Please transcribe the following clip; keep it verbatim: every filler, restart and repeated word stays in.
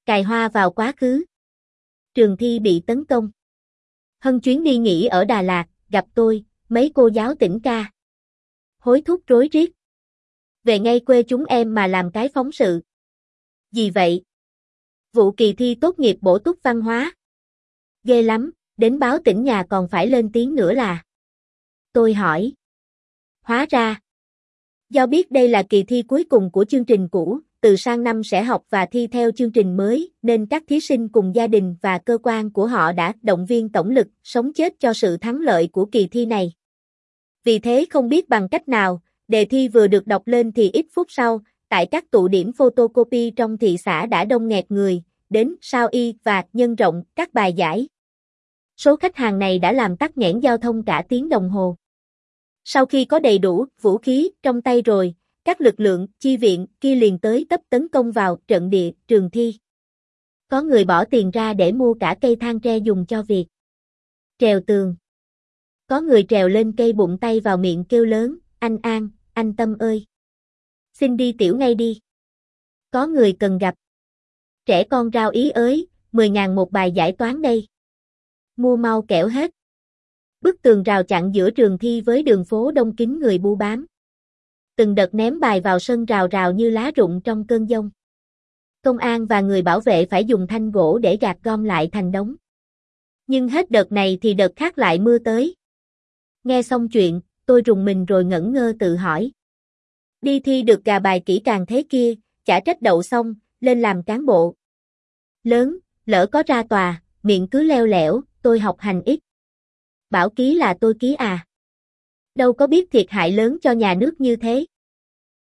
Cài hoa vào quá khứ. Trường thi bị tấn công. Hân chuyến đi nghỉ ở Đà Lạt, gặp tôi, mấy cô giáo tỉnh ca. Hối thúc rối riết. Về ngay quê chúng em mà làm cái phóng sự. Gì vậy? Vụ kỳ thi tốt nghiệp bổ túc văn hóa. Ghê lắm, đến báo tỉnh nhà còn phải lên tiếng nữa là. Tôi hỏi. Hóa ra. Do biết đây là kỳ thi cuối cùng của chương trình cũ, từ sang năm sẽ học và thi theo chương trình mới, nên các thí sinh cùng gia đình và cơ quan của họ đã động viên tổng lực, sống chết cho sự thắng lợi của kỳ thi này. Vì thế không biết bằng cách nào, đề thi vừa được đọc lên thì ít phút sau, tại các tụ điểm photocopy trong thị xã đã đông nghẹt người, đến sao y và nhân rộng các bài giải. Số khách hàng này đã làm tắc nghẽn giao thông cả tiếng đồng hồ. Sau khi có đầy đủ vũ khí trong tay rồi, các lực lượng chi viện kia liền tới tấp tấn công vào trận địa trường thi. Có người bỏ tiền ra để mua cả cây thang tre dùng cho việc trèo tường. Có người trèo lên cây bụng tay vào miệng kêu lớn, anh An, anh Tâm ơi. Xin đi tiểu ngay đi. Có người cần gặp. Trẻ con rao ý ới, mười ngàn một bài giải toán đây. Mua mau kẻo hết. Bức tường rào chặn giữa trường thi với đường phố đông kín người bu bám. Từng đợt ném bài vào sân rào rào như lá rụng trong cơn giông. Công an và người bảo vệ phải dùng thanh gỗ để gạt gom lại thành đống. Nhưng hết đợt này thì đợt khác lại mưa tới. Nghe xong chuyện, tôi rùng mình rồi ngẩn ngơ tự hỏi. Đi thi được gà bài kỹ càng thế kia, chả trách đậu xong, lên làm cán bộ. Lớn, lỡ có ra tòa, miệng cứ leo lẻo, tôi học hành ít. Bảo ký là tôi ký à. Đâu có biết thiệt hại lớn cho nhà nước như thế.